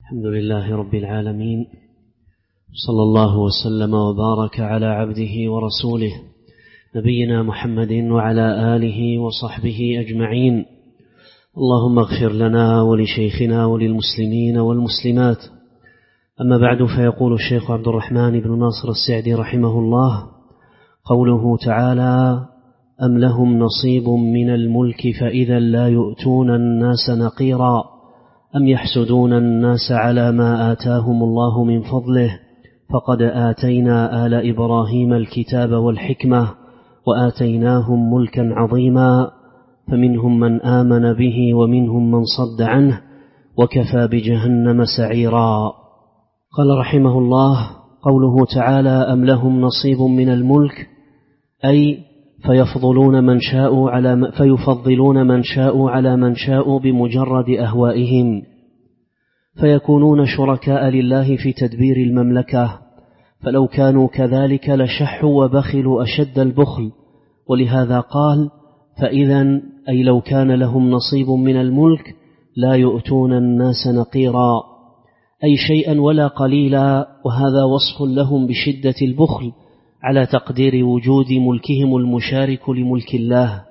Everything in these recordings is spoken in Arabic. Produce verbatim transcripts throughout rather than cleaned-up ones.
الحمد لله رب العالمين، صلى الله وسلم وبارك على عبده ورسوله نبينا محمد وعلى آله وصحبه أجمعين. اللهم اغفر لنا ولشيخنا وللمسلمين والمسلمات. أما بعد، فيقول الشيخ عبد الرحمن بن ناصر السعدي رحمه الله: قوله تعالى: أم لهم نصيب من الملك فإذا لا يؤتون الناس نقيرا أم يحسدون الناس على ما آتاهم الله من فضله فقد آتينا آل إبراهيم الكتاب والحكمة وآتيناهم ملكا عظيما فمنهم من آمن به ومنهم من صد عنه وكفى بجهنم سعيرا. قال رحمه الله: قوله تعالى: أم لهم نصيب من الملك، أي فيفضلون من شاءوا على فيفضلون من شاءوا على من شاءوا بمجرد أهوائهم، فيكونون شركاء لله في تدبير المملكة، فلو كانوا كذلك لشحوا وبخلوا أشد البخل. ولهذا قال: فإذا أي لو كان لهم نصيب من الملك لا يؤتون الناس نقيرا، أي شيئا ولا قليلا، وهذا وصف لهم بشدة البخل على تقدير وجود ملكهم المشارك لملك الله.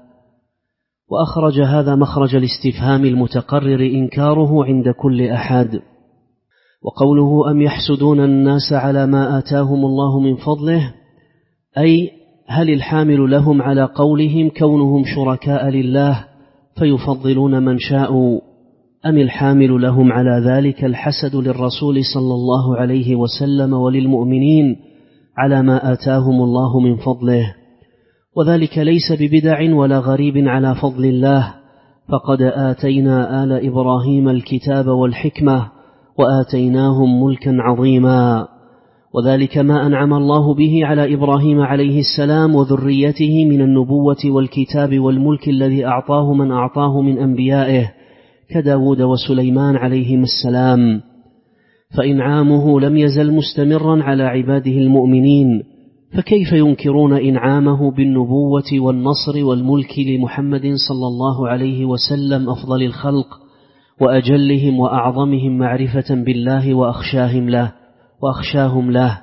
وأخرج هذا مخرج الاستفهام المتقرر إنكاره عند كل أحد. وقوله: أم يحسدون الناس على ما آتاهم الله من فضله، أي هل الحامل لهم على قولهم كونهم شركاء لله فيفضلون من شاءوا، أم الحامل لهم على ذلك الحسد للرسول صلى الله عليه وسلم وللمؤمنين على ما آتاهم الله من فضله؟ وذلك ليس ببدع ولا غريب على فضل الله، فقد آتينا آل إبراهيم الكتاب والحكمة وآتيناهم ملكا عظيما، وذلك ما أنعم الله به على إبراهيم عليه السلام وذريته من النبوة والكتاب والملك الذي أعطاه من أعطاه من أنبيائه كداود وسليمان عليهم السلام، فإنعامه لم يزل مستمرا على عباده المؤمنين، فكيف ينكرون إنعامه بالنبوة والنصر والملك لمحمد صلى الله عليه وسلم أفضل الخلق وأجلهم وأعظمهم معرفة بالله وأخشاهم له وأخشاهم له.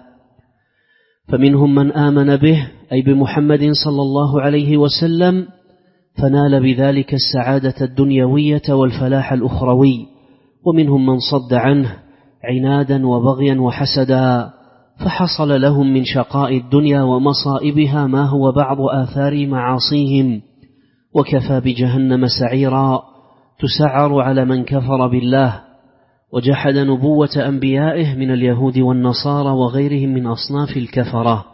فمنهم من آمن به أي بمحمد صلى الله عليه وسلم فنال بذلك السعادة الدنيوية والفلاح الأخروي، ومنهم من صد عنه عنادا وبغيا وحسدا، فحصل لهم من شقاء الدنيا ومصائبها ما هو بعض آثار معاصيهم، وكفى بجهنم سعيرا تسعر على من كفر بالله وجحد نبوة أنبيائه من اليهود والنصارى وغيرهم من أصناف الكفرة.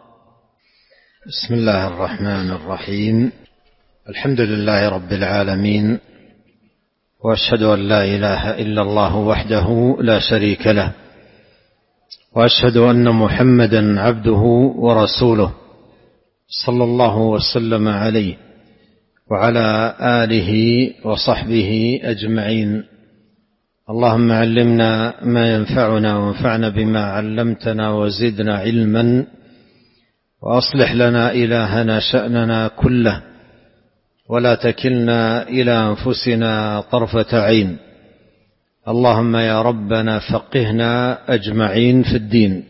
بسم الله الرحمن الرحيم. الحمد لله رب العالمين، وأشهد أن لا إله إلا الله وحده لا شريك له، وأشهد أن محمدا عبده ورسوله صلى الله وسلم عليه وعلى آله وصحبه أجمعين. اللهم علمنا ما ينفعنا وانفعنا بما علمتنا وزدنا علما، وأصلح لنا إلهنا شأننا كله، ولا تكلنا إلى أنفسنا طرفة عين. اللهم يا ربنا فقهنا أجمعين في الدين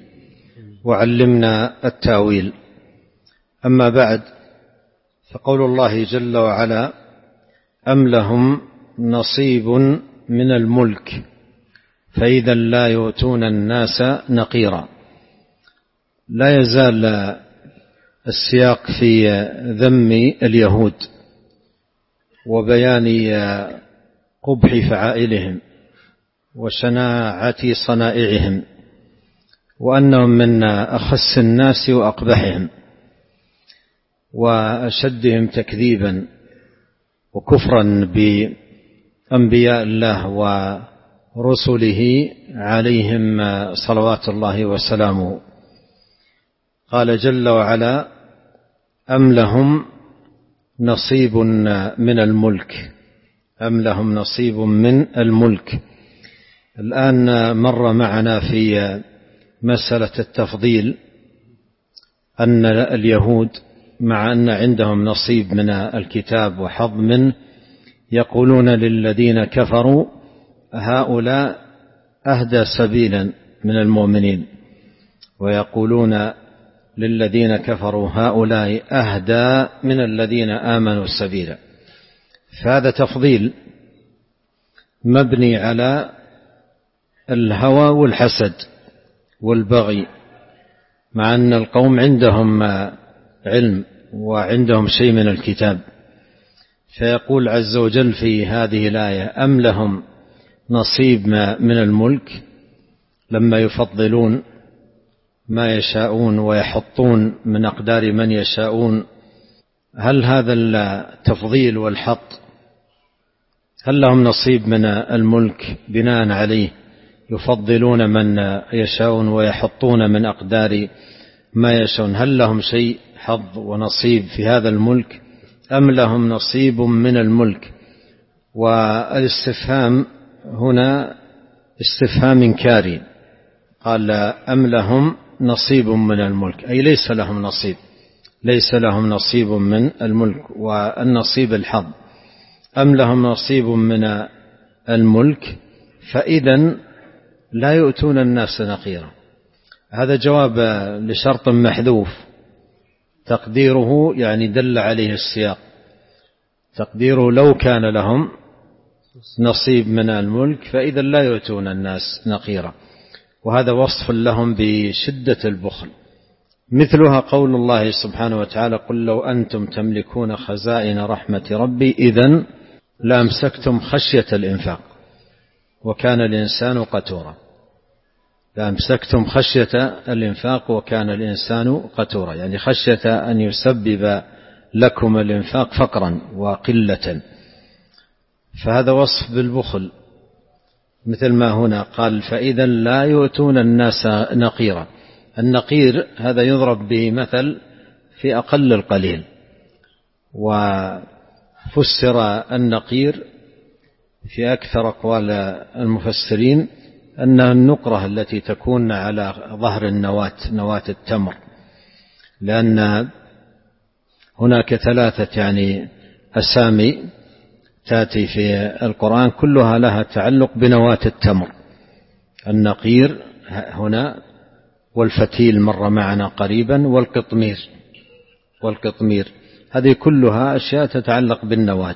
وعلمنا التاويل. أما بعد، فقول الله جل وعلا: أم لهم نصيب من الملك فإذا لا يؤتون الناس نقيرا. لا يزال السياق في ذم اليهود وبيان قبح فعائلهم وشناعة صنائعهم، وأنهم من أخس الناس وأقبحهم وأشدهم تكذيبا وكفرا بأنبياء الله ورسله عليهم صلوات الله وسلامه. قال جل وعلا: أم لهم نصيب من الملك أم لهم نصيب من الملك. الآن مر معنا في مسألة التفضيل أن اليهود مع أن عندهم نصيب من الكتاب وحظ منه يقولون للذين كفروا هؤلاء أهدى سبيلا من المؤمنين، ويقولون للذين كفروا هؤلاء أهدى من الذين آمنوا سبيلا. فهذا تفضيل مبني على الهوى والحسد والبغي، مع أن القوم عندهم علم وعندهم شيء من الكتاب. فيقول عز وجل في هذه الآية: أم لهم نصيب من الملك، لما يفضلون ما يشاءون ويحطون من أقدار من يشاءون. هل هذا التفضيل والحط هل لهم نصيب من الملك بناء عليه يفضلون من يشاءون ويحطون من أقدار ما يشاءون؟ هل لهم شيء حظ ونصيب في هذا الملك أم لهم نصيب من الملك؟ والاستفهام هنا استفهام إنكاري، قال أم لهم نصيب من الملك، أي ليس لهم نصيب، ليس لهم نصيب من الملك، والنصيب الحظ. أم لهم نصيب من الملك فإذن لا يؤتون الناس نقيرا. هذا جواب لشرط محذوف تقديره يعني دل عليه السياق، تقديره لو كان لهم نصيب من الملك فإذا لا يؤتون الناس نقيرا، وهذا وصف لهم بشدة البخل. مثلها قول الله سبحانه وتعالى: قل لو أنتم تملكون خزائن رحمة ربي إذن لأمسكتم خشية الإنفاق وكان الإنسان قتورا. لأمسكتم خشية الإنفاق وكان الإنسان قتورا، يعني خشية أن يسبب لكم الإنفاق فقرا وقلة. فهذا وصف بالبخل، مثل ما هنا قال: فإذا لا يؤتون الناس نقيرا. النقير هذا يضرب به مثل في أقل القليل، وفسر النقير في أكثر أقوال المفسرين أنها النقرة التي تكون على ظهر النواة، نواة التمر، لأن هناك ثلاثة يعني أسامي تأتي في القرآن كلها لها تعلق بنواة التمر: النقير هنا، والفتيل مر معنا قريبا، والقطمير والقطمير هذه كلها أشياء تتعلق بالنواة.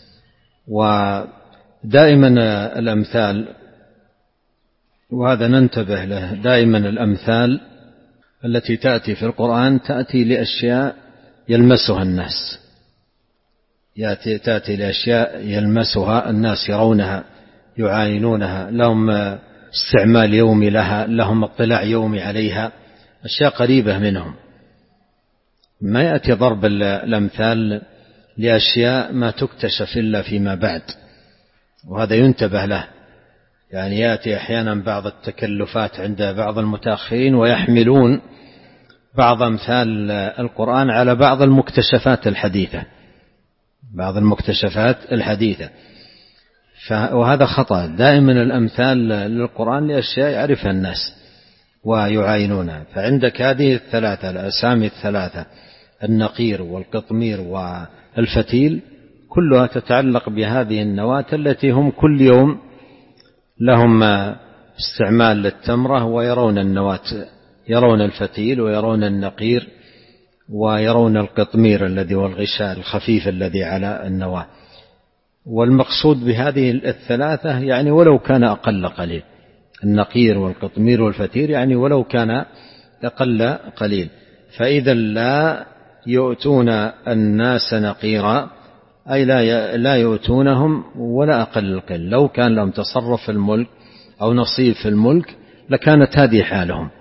ودائما الأمثال، وهذا ننتبه له، دائما الأمثال التي تأتي في القرآن تأتي لأشياء يلمسها الناس، يأتي تأتي لأشياء يلمسها الناس، يرونها يعاينونها، لهم استعمال يومي لها، لهم اطلاع يومي عليها، أشياء قريبة منهم. ما يأتي ضرب الأمثال لأشياء ما تكتشف إلا فيما بعد، وهذا ينتبه له. يعني يأتي أحيانا بعض التكلفات عند بعض المتأخرين ويحملون بعض أمثال القرآن على بعض المكتشفات الحديثة، بعض المكتشفات الحديثة، وهذا خطأ. دائما الأمثال للقرآن لأشياء يعرفها الناس ويعاينونها. فعندك هذه الثلاثة الأسامي الثلاثة: النقير والقطمير والفتيل، كلها تتعلق بهذه النواة التي هم كل يوم لهم استعمال للتمرة، ويرون النواة، يرون الفتيل ويرون النقير ويرون القطمير الذي هو الغشاء الخفيف الذي على النواة. والمقصود بهذه الثلاثة يعني ولو كان أقل قليل، النقير والقطمير والفتيل يعني ولو كان أقل قليل. فإذا لا يؤتون الناس نقيرا، أي لا يؤتونهم ولا أقل قليل. لو كان لهم تصرف في الملك أو نصيب في الملك لكانت هذه حالهم.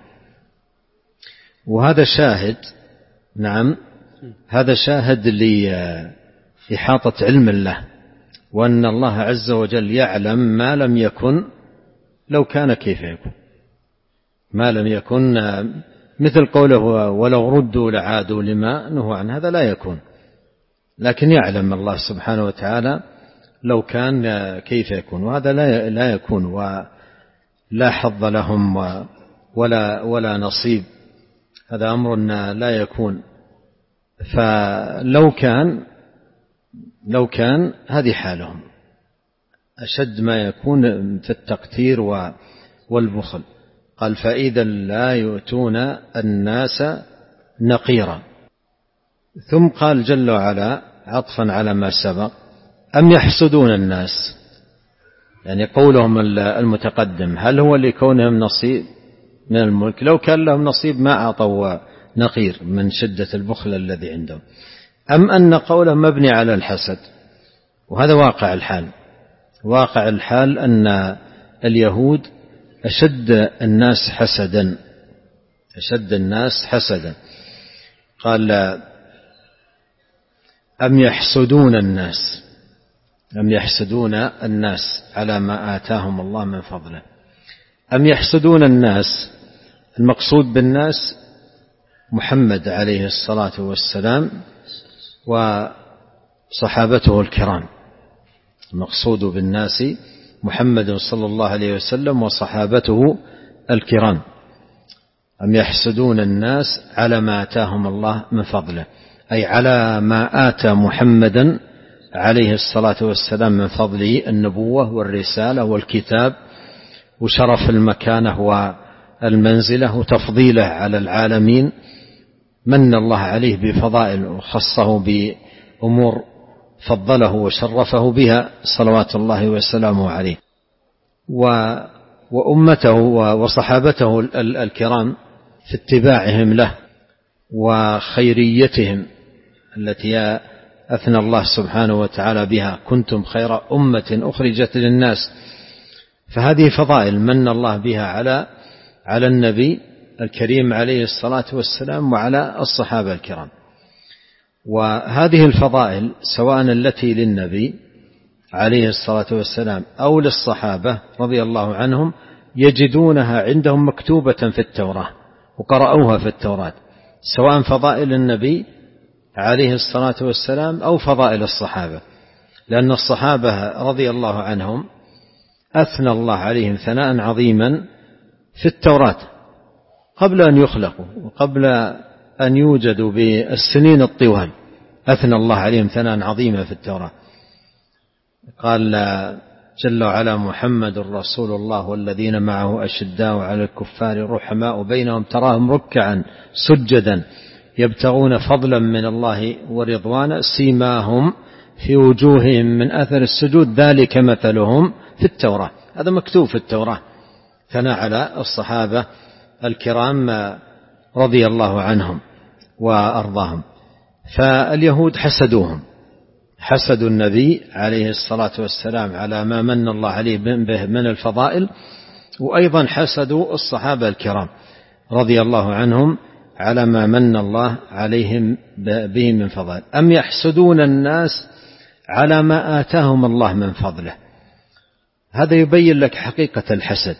وهذا شاهد، نعم هذا شاهد لإحاطة علم الله، وأن الله عز وجل يعلم ما لم يكن لو كان كيف يكون، ما لم يكن، مثل قوله ولو ردوا لعادوا لما نهوا عنه، هذا لا يكون، لكن يعلم الله سبحانه وتعالى لو كان كيف يكون، وهذا لا لا يكون، ولا حظ لهم ولا ولا نصيب، هذا أمر لا يكون. فلو كان لو كان هذه حالهم أشد ما يكون في التقتير والبخل. قال فإذا لا يؤتون الناس نقيرا. ثم قال جل وعلا عطفا على ما سبق أم يحسدون الناس، يعني قولهم المتقدم هل هو لكونهم نصيب من الملك؟ لو كان لهم نصيب ما أعطوا نقير من شدة البخل الذي عندهم. أم أن قولهم مبني على الحسد، وهذا واقع الحال. واقع الحال أن اليهود أشد الناس حسدا، أشد الناس حسدا. قال أم يحسدون الناس، أم يحسدون الناس على ما آتاهم الله من فضله. أم يحسدون الناس، المقصود بالناس محمد عليه الصلاة والسلام وصحابته الكرام، المقصود بالناس محمد صلى الله عليه وسلم وصحابته الكرام. أم يحسدون الناس على ما آتاهم الله من فضله، أي على ما آتى محمدا عليه الصلاة والسلام من فضله، النبوة والرسالة والكتاب وشرف المكانة والمنزلة وتفضيله على العالمين. من الله عليه بفضائل وخصه بأمور فضله وشرفه بها صلوات الله وسلامه عليه، وأمته وصحابته الكرام في اتباعهم له وخيريتهم التي أثنى الله سبحانه وتعالى بها كنتم خير أمة أخرجت للناس. فهذه فضائل من الله بها على على النبي الكريم عليه الصلاة والسلام وعلى الصحابة الكرام. وهذه الفضائل سواء التي للنبي عليه الصلاة والسلام أو للصحابة رضي الله عنهم يجدونها عندهم مكتوبة في التوراة وقرأوها في التوراة، سواء فضائل النبي عليه الصلاة والسلام أو فضائل الصحابة، لأن الصحابة رضي الله عنهم أثنى الله عليهم ثناء عظيما في التوراة قبل أن يخلقوا وقبل أن يوجدوا بالسنين الطوال، أثنى الله عليهم ثناء عظيما في التوراة. قال جل وعلا محمد رسول الله والذين معه أشداء على الكفار رحماء بينهم تراهم ركعا سجدا يبتغون فضلا من الله ورضوانا سيماهم في وجوههم من أثر السجود ذلك مثلهم في التوراة. هذا مكتوب في التوراة ثناء على الصحابة الكرام رضي الله عنهم وأرضاهم. فاليهود حسدوهم، حسدوا النبي عليه الصلاة والسلام على ما من الله عليه به من الفضائل، وأيضا حسدوا الصحابة الكرام رضي الله عنهم على ما من الله عليهم به من فضائل. أم يحسدون الناس على ما آتاهم الله من فضله. هذا يبين لك حقيقة الحسد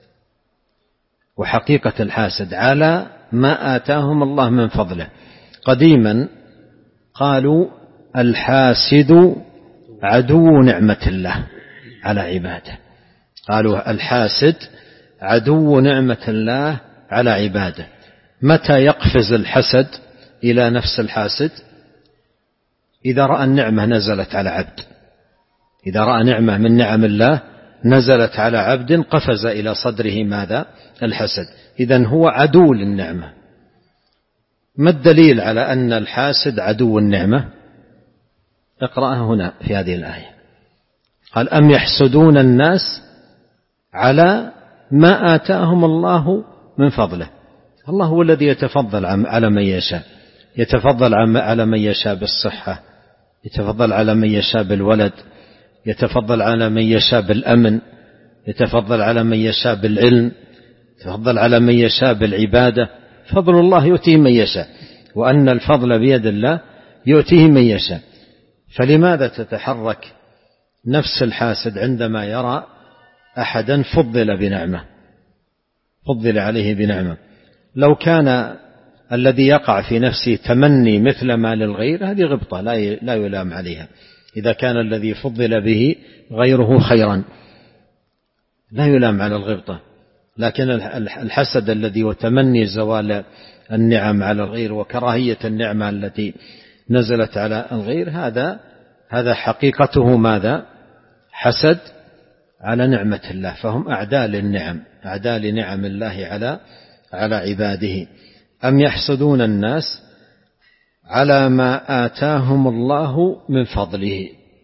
وحقيقة الحاسد على ما آتاهم الله من فضله. قديما قالوا الحاسد عدو نعمة الله على عباده، قالوا الحاسد عدو نعمة الله على عباده. متى يقفز الحسد إلى نفس الحاسد؟ إذا رأى النعمة نزلت على عبد، إذا رأى نعمة من نعم الله نزلت على عبد قفز إلى صدره ماذا؟ الحسد. إذن هو عدو للنعمة. ما الدليل على أن الحاسد عدو النعمة؟ اقرأها هنا في هذه الآية. قال أم يحسدون الناس على ما آتاهم الله من فضله. الله هو الذي يتفضل على من يشاء، يتفضل على من يشاء بالصحة، يتفضل على من يشاء بالولد، يتفضل على من يشاء بالأمن، يتفضل على من يشاء بالعلم، يتفضل على من يشاء بالعبادة. فضل الله يؤتيه من يشاء، وأن الفضل بيد الله يؤتيه من يشاء. فلماذا تتحرك نفس الحاسد عندما يرى أحدا فضل بنعمة، فضل عليه بنعمة؟ لو كان الذي يقع في نفسه تمني مثل ما للغير هذه غبطة لا يلام عليها. إذا كان الذي فضل به غيره خيرا لا يلام على الغبطة، لكن الحسد الذي يتمني زوال النعم على الغير وكراهية النعمة التي نزلت على الغير، هذا هذا حقيقته ماذا؟ حسد على نعمة الله، فهم أعداء للنعم، أعداء لنعم الله على على عباده. أم يحسدون الناس على ما آتاهم الله من فضله.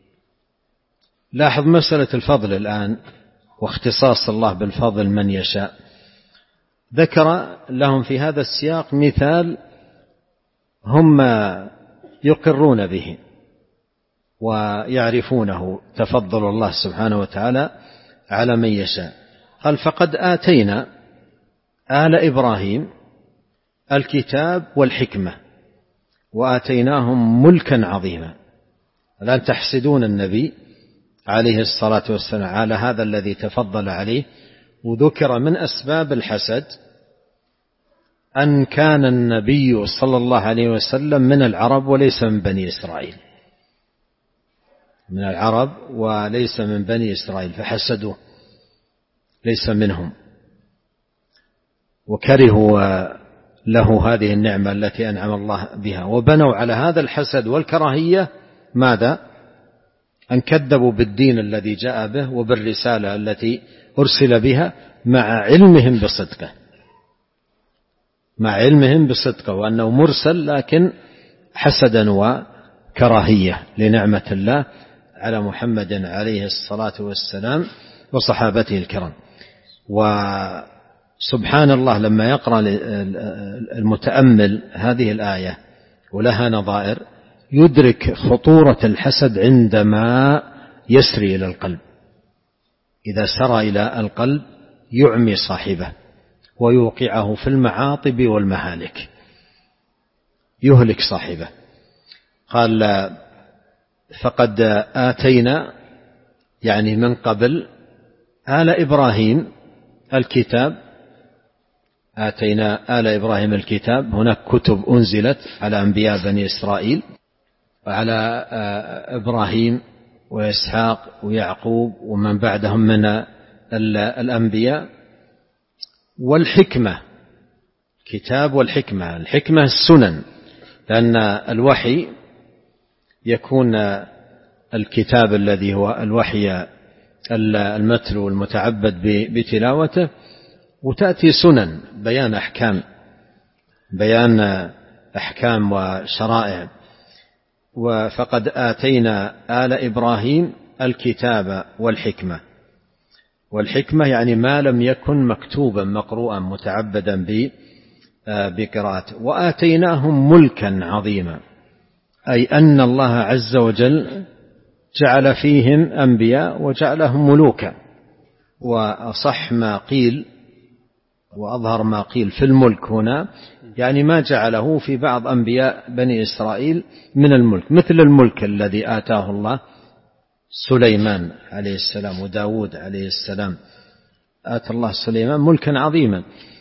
لاحظ مسألة الفضل الآن واختصاص الله بالفضل من يشاء. ذكر لهم في هذا السياق مثال هم يقرون به ويعرفونه، تفضل الله سبحانه وتعالى على من يشاء. قال فقد آتينا آل إبراهيم الكتاب والحكمة وآتيناهم ملكا عظيما. الآن تحسدون النبي عليه الصلاة والسلام على هذا الذي تفضل عليه. وذكر من أسباب الحسد أن كان النبي صلى الله عليه وسلم من العرب وليس من بني إسرائيل، من العرب وليس من بني إسرائيل، فحسدوه، ليس منهم، وكرهوا له هذه النعمة التي أنعم الله بها، وبنوا على هذا الحسد والكراهية ماذا؟ أن كذبوا بالدين الذي جاء به وبالرسالة التي أرسل بها مع علمهم بصدقه، مع علمهم بصدقه وأنه مرسل، لكن حسدا وكراهية لنعمة الله على محمد عليه الصلاة والسلام وصحابته الكرام. وسبحان الله لما يقرأ المتأمل هذه الآية ولها نظائر يدرك خطورة الحسد عندما يسري إلى القلب. إذا سرى إلى القلب يعمي صاحبه ويوقعه في المعاطب والمهالك، يهلك صاحبه. قال فقد آتينا يعني من قبل آل إبراهيم الكتاب، آتينا آل إبراهيم الكتاب، هناك كتب أنزلت على أنبياء بني إسرائيل وعلى إبراهيم وإسحاق ويعقوب ومن بعدهم من الأنبياء، والحكمة، كتاب والحكمة. الحكمة السنن، لأن الوحي يكون الكتاب الذي هو الوحي المتلو المتعبد بتلاوته، وتأتي سنن بيان أحكام، بيان أحكام وشرائع. فقد آتينا آل إبراهيم الكتاب والحكمة، والحكمة يعني ما لم يكن مكتوبا مقروءا متعبدا بقراءته. وآتيناهم ملكا عظيما، أي أن الله عز وجل جعل فيهم أنبياء وجعلهم ملوكا. وأصح ما قيل وأظهر ما قيل في الملك هنا يعني ما جعله في بعض أنبياء بني إسرائيل من الملك، مثل الملك الذي آتاه الله سليمان عليه السلام وداود عليه السلام، آتى الله سليمان ملكا عظيما.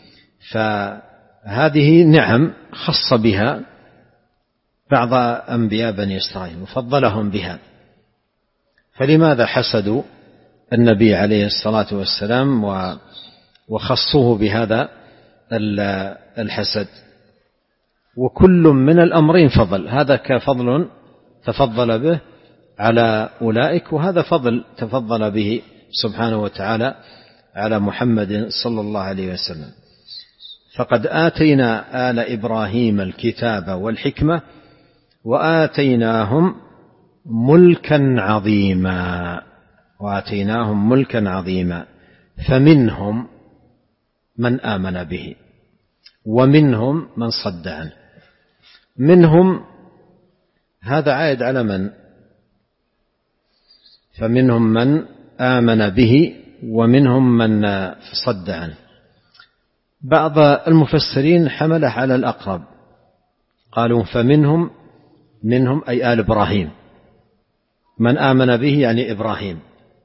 فهذه نعم خص بها بعض أنبياء بني إسرائيل وفضلهم بها. فلماذا حسدوا النبي عليه الصلاة والسلام وخصوه بهذا الحسد؟ وكل من الأمرين فضل، هذا كفضل تفضل به على أولئك، وهذا فضل تفضل به سبحانه وتعالى على محمد صلى الله عليه وسلم. فقد آتينا آل إبراهيم الكتاب والحكمة وآتيناهم ملكا عظيما، وآتيناهم ملكا عظيما. فمنهم من آمن به ومنهم من صد عنه. منهم هذا عائد على من؟ فمنهم من آمن به ومنهم من صد عنه. بعض المفسرين حمله على الأقرب، قالوا فمنهم منهم أي آل إبراهيم، من آمن به يعني إبراهيم،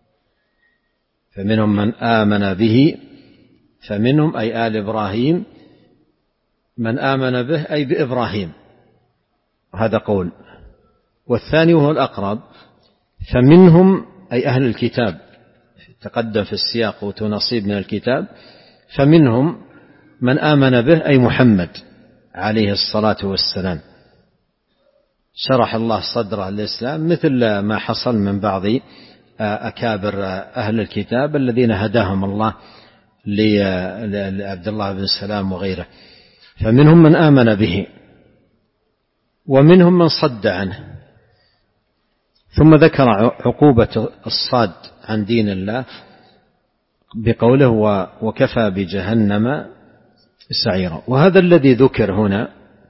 فمنهم من آمن به، فمنهم أي آل إبراهيم من آمن به أي بإبراهيم، هذا قول. والثاني وهو الأقرب فمنهم أي أهل الكتاب، تقدم في السياق وتنصيب من الكتاب، فمنهم من آمن به أي محمد عليه الصلاة والسلام، شرح الله صدره الإسلام، مثل ما حصل من بعض أكابر أهل الكتاب الذين هداهم الله لعبد الله بن سلام وغيره. فمنهم من آمن به ومنهم من صد عنه. ثم ذكر عقوبة الصاد عن دين الله بقوله وكفى بجهنم سعيرا. وهذا الذي ذكر هنا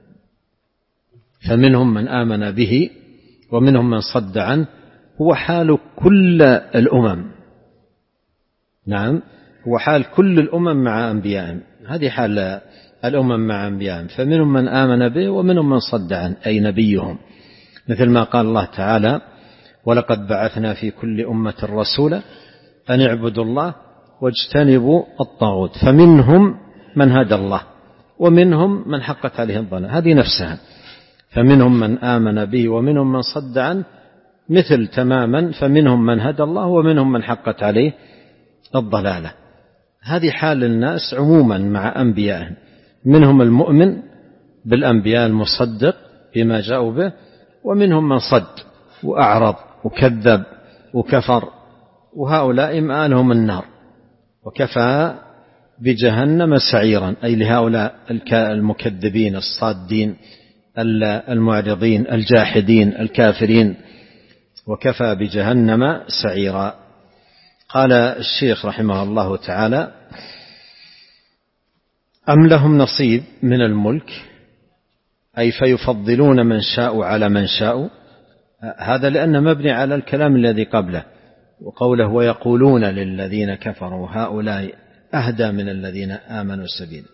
فمنهم من آمن به ومنهم من صد عنه هو حال كل الأمم. نعم، هو حال كل الأمم مع أنبيائهم. هذه حال الأمم مع أنبيائهم. فمنهم من آمن به ومنهم من صد عنه أي نبيهم، مثل ما قال الله تعالى ولقد بعثنا في كل أمة رسولا أن اعبدوا الله واجتنبوا الطاغوت. فمنهم من هدى الله ومنهم من حقت عليه الضلالة. هذه نفسها. فمنهم من آمن به ومنهم من صد عنه مثل تماما فمنهم من هدى الله ومنهم من حقت عليه الضلالة. هذه حال الناس عموما مع أنبيائهم، منهم المؤمن بالأنبياء المصدق بما جاءوا به، ومنهم من صد وأعرض وكذب وكفر، وهؤلاء مآلهم النار. وكفى بجهنم سعيرا أي لهؤلاء المكذبين الصادين المعرضين الجاحدين الكافرين. وكفى بجهنم سعيرا. قال الشيخ رحمه الله تعالى أم لهم نصيب من الملك أي فيفضلون من شاء على من شاء. هذا لأنه مبني على الكلام الذي قبله، وقوله ويقولون للذين كفروا هؤلاء أهدى من الذين آمنوا سبيلا.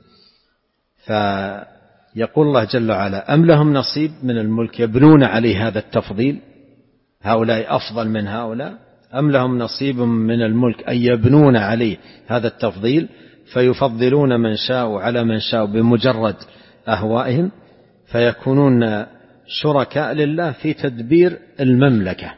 فيقول الله جل وعلا أم لهم نصيب من الملك يبنون عليه هذا التفضيل، هؤلاء أفضل من هؤلاء. أم لهم نصيب من الملك أي يبنون عليه هذا التفضيل فيفضلون من شاء على من شاء بمجرد أهوائهم، فيكونون شركاء لله في تدبير المملكة.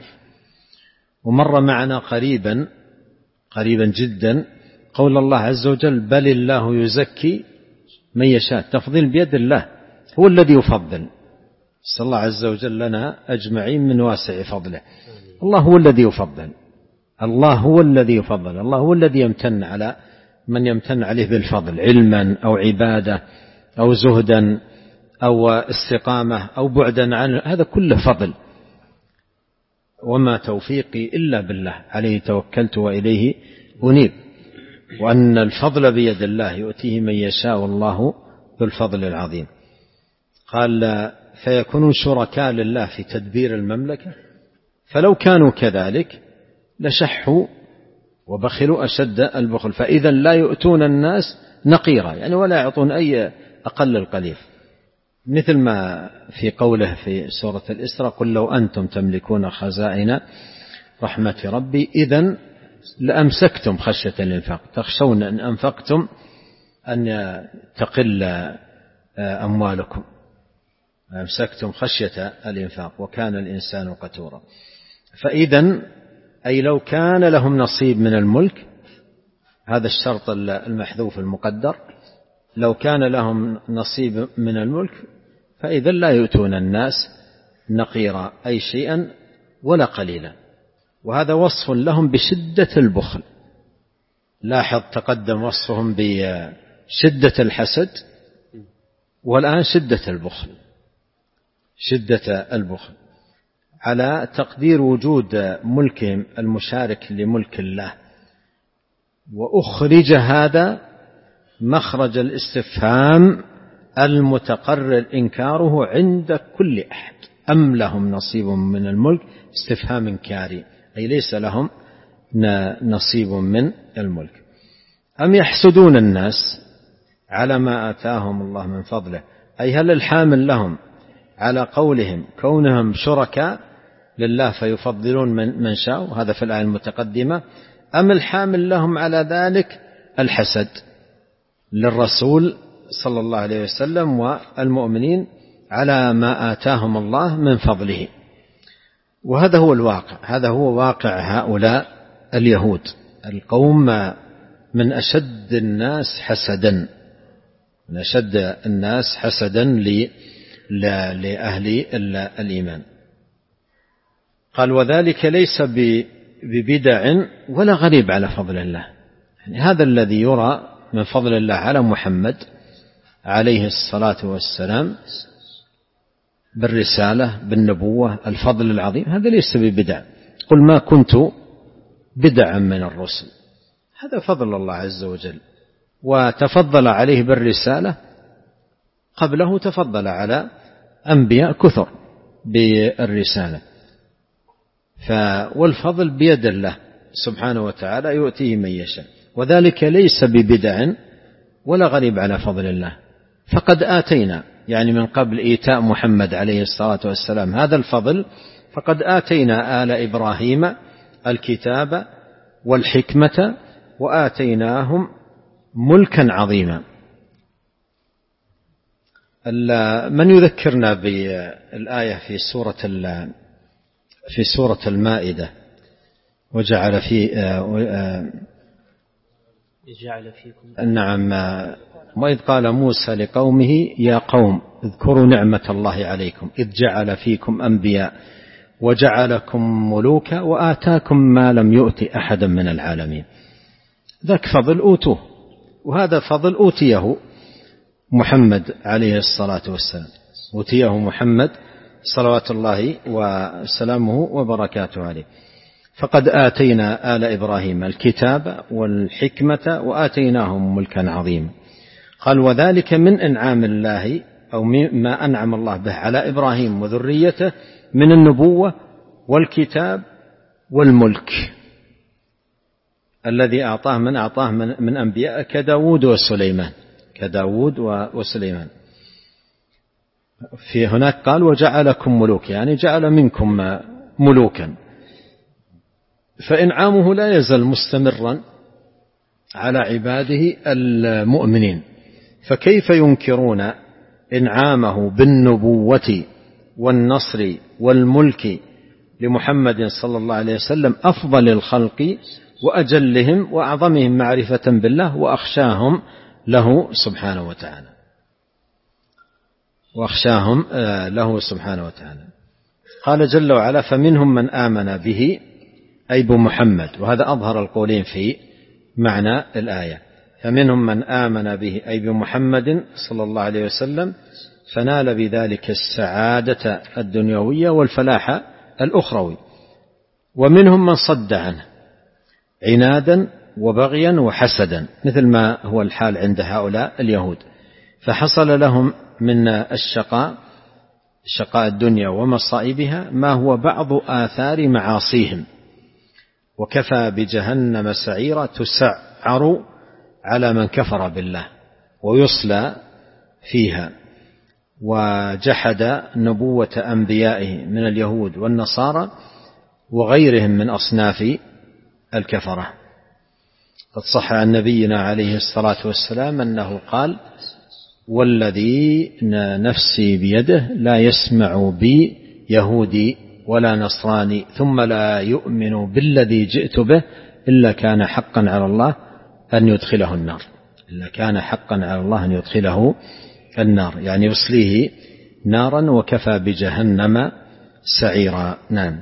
ومر معنا قريبا قريبا جدا قول الله عز وجل بل الله يزكي من يشاء. تفضيل بيد الله، هو الذي يفضل. صلى الله عز وجل لنا أجمعين من واسع فضله. الله هو الذي يفضل، الله هو الذي يفضل، الله هو الذي يمتن على من يمتن عليه بالفضل، علما أو عبادة أو زهدا أو استقامة أو بعدا عنه، هذا كله فضل. وما توفيقي إلا بالله عليه توكلت وإليه أنيب. وأن الفضل بيد الله يؤتيه من يشاء والله ذو الفضل العظيم. قال فيكونون شركاء لله في تدبير المملكة. فلو كانوا كذلك لشحوا وبخلوا أشد البخل، فإذا لا يؤتون الناس نقيرا، يعني ولا يعطون أي أقل القليل، مثل ما في قوله في سورة الإسراء قل لو أنتم تملكون خزائن رحمة ربي إذن لأمسكتم خشية الإنفاق، تخشون أن أنفقتم أن تقل أموالكم، أمسكتم خشية الإنفاق وكان الإنسان قتورا. فإذن أي لو كان لهم نصيب من الملك، هذا الشرط المحذوف المقدر، لو كان لهم نصيب من الملك فإذا لا يؤتون الناس نقيرا أي شيئا ولا قليلا. وهذا وصف لهم بشدة البخل. لاحظ تقدم وصفهم بشدة الحسد، والآن شدة البخل، شدة البخل على تقدير وجود ملكهم المشارك لملك الله. وأخرج هذا مخرج الاستفهام المتقرر إنكاره عند كل أحد. أم لهم نصيب من الملك استفهام إنكاري، أي ليس لهم نصيب من الملك. أم يحسدون الناس على ما آتاهم الله من فضله، أي هل الحامل لهم على قولهم كونهم شركاء لله فيفضلون من, من شاء، هذا في الآية المتقدمة، أم الحامل لهم على ذلك الحسد للرسول صلى الله عليه وسلم والمؤمنين على ما آتاهم الله من فضله. وهذا هو الواقع، هذا هو واقع هؤلاء اليهود، القوم من أشد الناس حسدا، من أشد الناس حسدا لأهل الإيمان. قال وذلك ليس ببدع ولا غريب على فضل الله. يعني هذا الذي يرى من فضل الله على محمد عليه الصلاة والسلام بالرسالة بالنبوة الفضل العظيم، هذا ليس ببدع. قل ما كنت بدعا من الرسل، هذا فضل الله عز وجل، وتفضل عليه بالرسالة، قبله تفضل على أنبياء كثر بالرسالة. والفضل بيد الله سبحانه وتعالى يؤتيه من يشاء، وذلك ليس ببدع ولا غريب على فضل الله. فقد آتينا، يعني من قبل إيتاء محمد عليه الصلاة والسلام هذا الفضل، فقد آتينا آل إبراهيم الكتاب والحكمة وآتيناهم ملكا عظيما. من يذكرنا بالآية في سورة في سورة المائدة، وجعل في جعل فيكم نعم، وإذ قال موسى لقومه يا قوم اذكروا نعمة الله عليكم إذ جعل فيكم أنبياء وجعلكم ملوكا وآتاكم ما لم يؤت أحدا من العالمين. ذاك فضل أوتوه، وهذا فضل أوتيه محمد عليه الصلاة والسلام، أوتيه محمد صلوات الله وسلامه وبركاته عليه. فقد آتينا آل إبراهيم الكتاب والحكمة وآتيناهم ملكا عظيما. قال وذلك من إنعام الله أو ما أنعم الله به على إبراهيم وذريته من النبوة والكتاب والملك الذي أعطاه من أعطاه من, من أنبياء كداود وسليمان كداود وسليمان. في هناك قال وجعلكم ملوك، يعني جعل منكم ملوكا. فإنعامه لا يزال مستمرا على عباده المؤمنين، فكيف ينكرون إنعامه بالنبوة والنصر والملك لمحمد صلى الله عليه وسلم أفضل الخلق وأجلهم وأعظمهم معرفة بالله وأخشاهم له سبحانه وتعالى وأخشاهم له سبحانه وتعالى. قال جل وعلا فمنهم من آمن به أي بمحمد، وهذا أظهر القولين في معنى الآية. فمنهم من آمن به أي بمحمد صلى الله عليه وسلم فنال بذلك السعادة الدنيوية والفلاح الأخروي، ومنهم من صد عنه عنادا وبغيا وحسدا، مثل ما هو الحال عند هؤلاء اليهود، فحصل لهم من الشقاء شقاء الدنيا ومصائبها ما هو بعض آثار معاصيهم، وكفى بجهنم سعيرا تسعر على من كفر بالله ويصلى فيها. وجحد نبوة أنبيائه من اليهود والنصارى وغيرهم من أصناف الكفرة. قد صح عن نبينا عليه الصلاة والسلام أنه قال والذي نفسي بيده لا يسمع بي يهودي ولا نصراني ثم لا يؤمن بالذي جئت به إلا كان حقا على الله أن يدخله النار إلا كان حقا على الله أن يدخله النار، يعني يصليه نارا وكفى بجهنم سعيرا. نعم.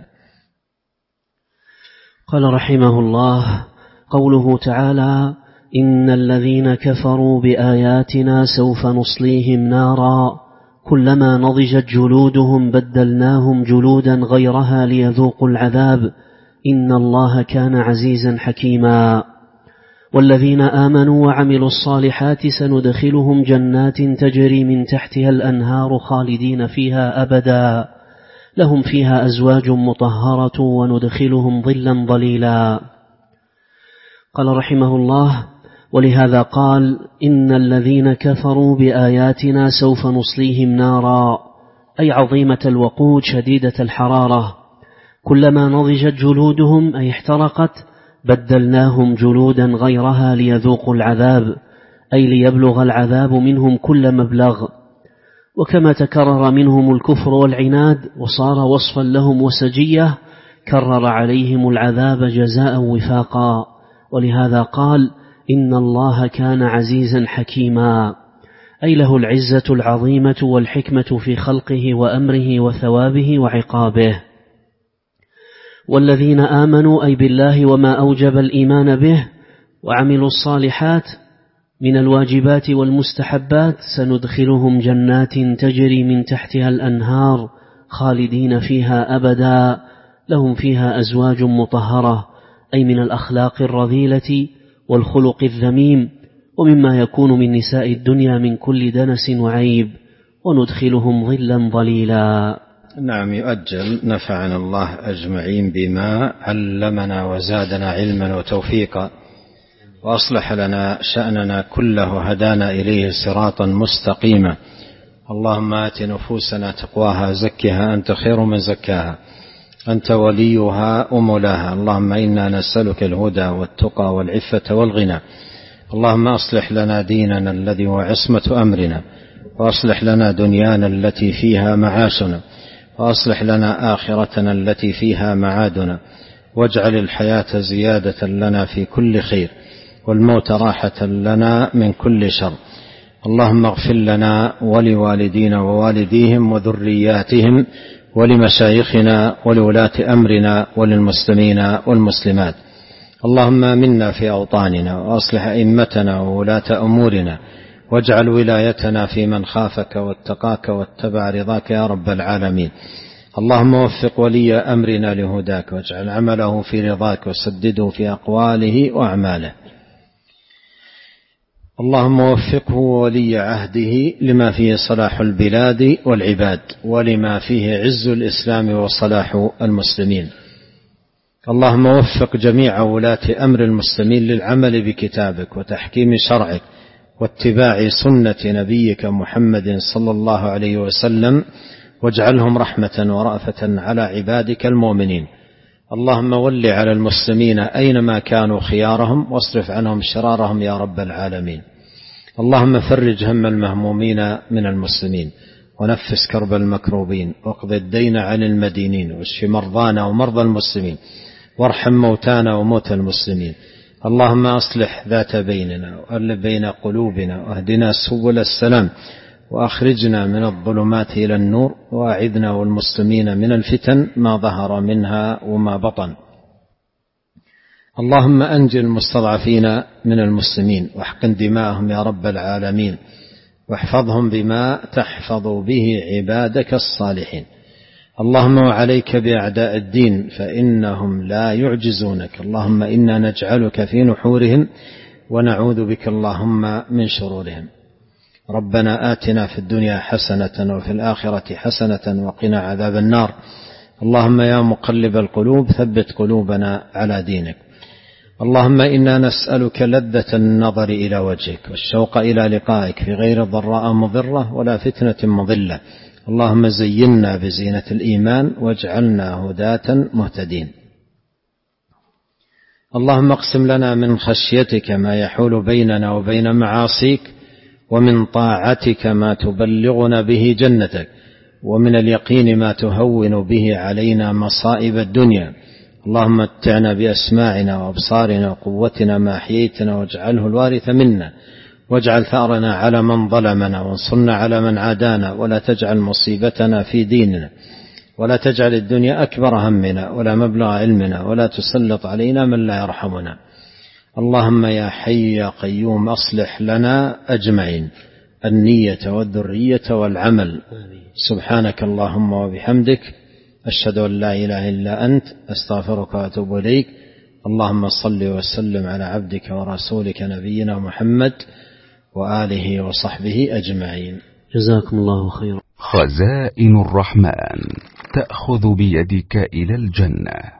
قال رحمه الله قوله تعالى إن الذين كفروا بآياتنا سوف نصليهم نارا كلما نضجت جلودهم بدلناهم جلودا غيرها ليذوقوا العذاب إن الله كان عزيزا حكيما. والذين آمنوا وعملوا الصالحات سندخلهم جنات تجري من تحتها الأنهار خالدين فيها أبدا لهم فيها أزواج مطهرة وندخلهم ظلا ظليلا. قال رحمه الله ولهذا قال إن الذين كفروا بآياتنا سوف نصليهم نارا أي عظيمة الوقود شديدة الحرارة، كلما نضجت جلودهم أي احترقت بدلناهم جلودا غيرها ليذوقوا العذاب أي ليبلغ العذاب منهم كل مبلغ. وكما تكرر منهم الكفر والعناد وصار وصفا لهم وسجية كرر عليهم العذاب جزاء وفاقا، ولهذا قال إن الله كان عزيزا حكيما أي له العزة العظيمة والحكمة في خلقه وأمره وثوابه وعقابه. والذين آمنوا أي بالله وما أوجب الإيمان به وعملوا الصالحات من الواجبات والمستحبات سندخلهم جنات تجري من تحتها الأنهار خالدين فيها أبدا لهم فيها أزواج مطهرة أي من الأخلاق الرذيلة والخلق الذميم ومما يكون من نساء الدنيا من كل دنس وعيب وندخلهم ظلا ظليلا. نعم، يؤجل نفعنا الله أجمعين بما علمنا وزادنا علما وتوفيقا وأصلح لنا شأننا كله هدانا إليه صراطا مستقيما. اللهم آت نفوسنا تقواها زكها أنت خير من زكاها أنت وليها ومولاها. اللهم إنا نسألك الهدى والتقى والعفة والغنى. اللهم أصلح لنا ديننا الذي هو عصمة أمرنا وأصلح لنا دنيانا التي فيها معاشنا وأصلح لنا آخرتنا التي فيها معادنا واجعل الحياة زيادة لنا في كل خير والموت راحة لنا من كل شر. اللهم اغفر لنا ولوالدينا ووالديهم وذرياتهم ولمشايخنا ولولاة أمرنا وللمسلمين والمسلمات. اللهم آمنا في أوطاننا وأصلح أئمتنا وولاة أمورنا واجعل ولايتنا في من خافك واتقاك واتبع رضاك يا رب العالمين. اللهم وفق ولي أمرنا لهداك واجعل عمله في رضاك وسدده في أقواله وأعماله. اللهم وفقه ولي عهده لما فيه صلاح البلاد والعباد ولما فيه عز الإسلام وصلاح المسلمين. اللهم وفق جميع ولاة أمر المسلمين للعمل بكتابك وتحكيم شرعك واتباع سنة نبيك محمد صلى الله عليه وسلم واجعلهم رحمة ورأفة على عبادك المؤمنين. اللهم ول على المسلمين أينما كانوا خيارهم واصرف عنهم شرارهم يا رب العالمين. اللهم فرج هم المهمومين من المسلمين ونفس كرب المكروبين واقض الدين عن المدينين واشف مرضانا ومرضى المسلمين وارحم موتانا وموتى المسلمين. اللهم أصلح ذات بيننا وألف بين قلوبنا واهدنا سبل السلام وأخرجنا من الظلمات إلى النور وأعذنا والمسلمين من الفتن ما ظهر منها وما بطن. اللهم أنج المستضعفين من المسلمين واحقن دماءهم يا رب العالمين واحفظهم بما تحفظ به عبادك الصالحين. اللهم وعليك بأعداء الدين فإنهم لا يعجزونك. اللهم إنا نجعلك في نحورهم ونعوذ بك اللهم من شرورهم. ربنا آتنا في الدنيا حسنة وفي الآخرة حسنة وقنا عذاب النار. اللهم يا مقلب القلوب ثبت قلوبنا على دينك. اللهم إنا نسألك لذة النظر إلى وجهك والشوق إلى لقائك في غير ضراء مضرة ولا فتنة مضلة. اللهم زينا بزينة الإيمان واجعلنا هداة مهتدين. اللهم اقسم لنا من خشيتك ما يحول بيننا وبين معاصيك ومن طاعتك ما تبلغنا به جنتك ومن اليقين ما تهون به علينا مصائب الدنيا. اللهم متعنا بأسماعنا وأبصارنا وقوتنا ما أحييتنا واجعله الوارث منا واجعل ثأرنا على من ظلمنا وانصرنا على من عادانا ولا تجعل مصيبتنا في ديننا ولا تجعل الدنيا أكبر همنا ولا مبلغ علمنا ولا تسلط علينا من لا يرحمنا. اللهم يا حي يا قيوم أصلح لنا أجمعين النية والذرية والعمل. سبحانك اللهم وبحمدك أشهد أن لا إله إلا أنت أستغفرك وأتوب إليك. اللهم صل وسلم على عبدك ورسولك نبينا محمد وآله وصحبه أجمعين. جزاكم الله خيرا. خزائن الرحمن تأخذ بيدك إلى الجنة.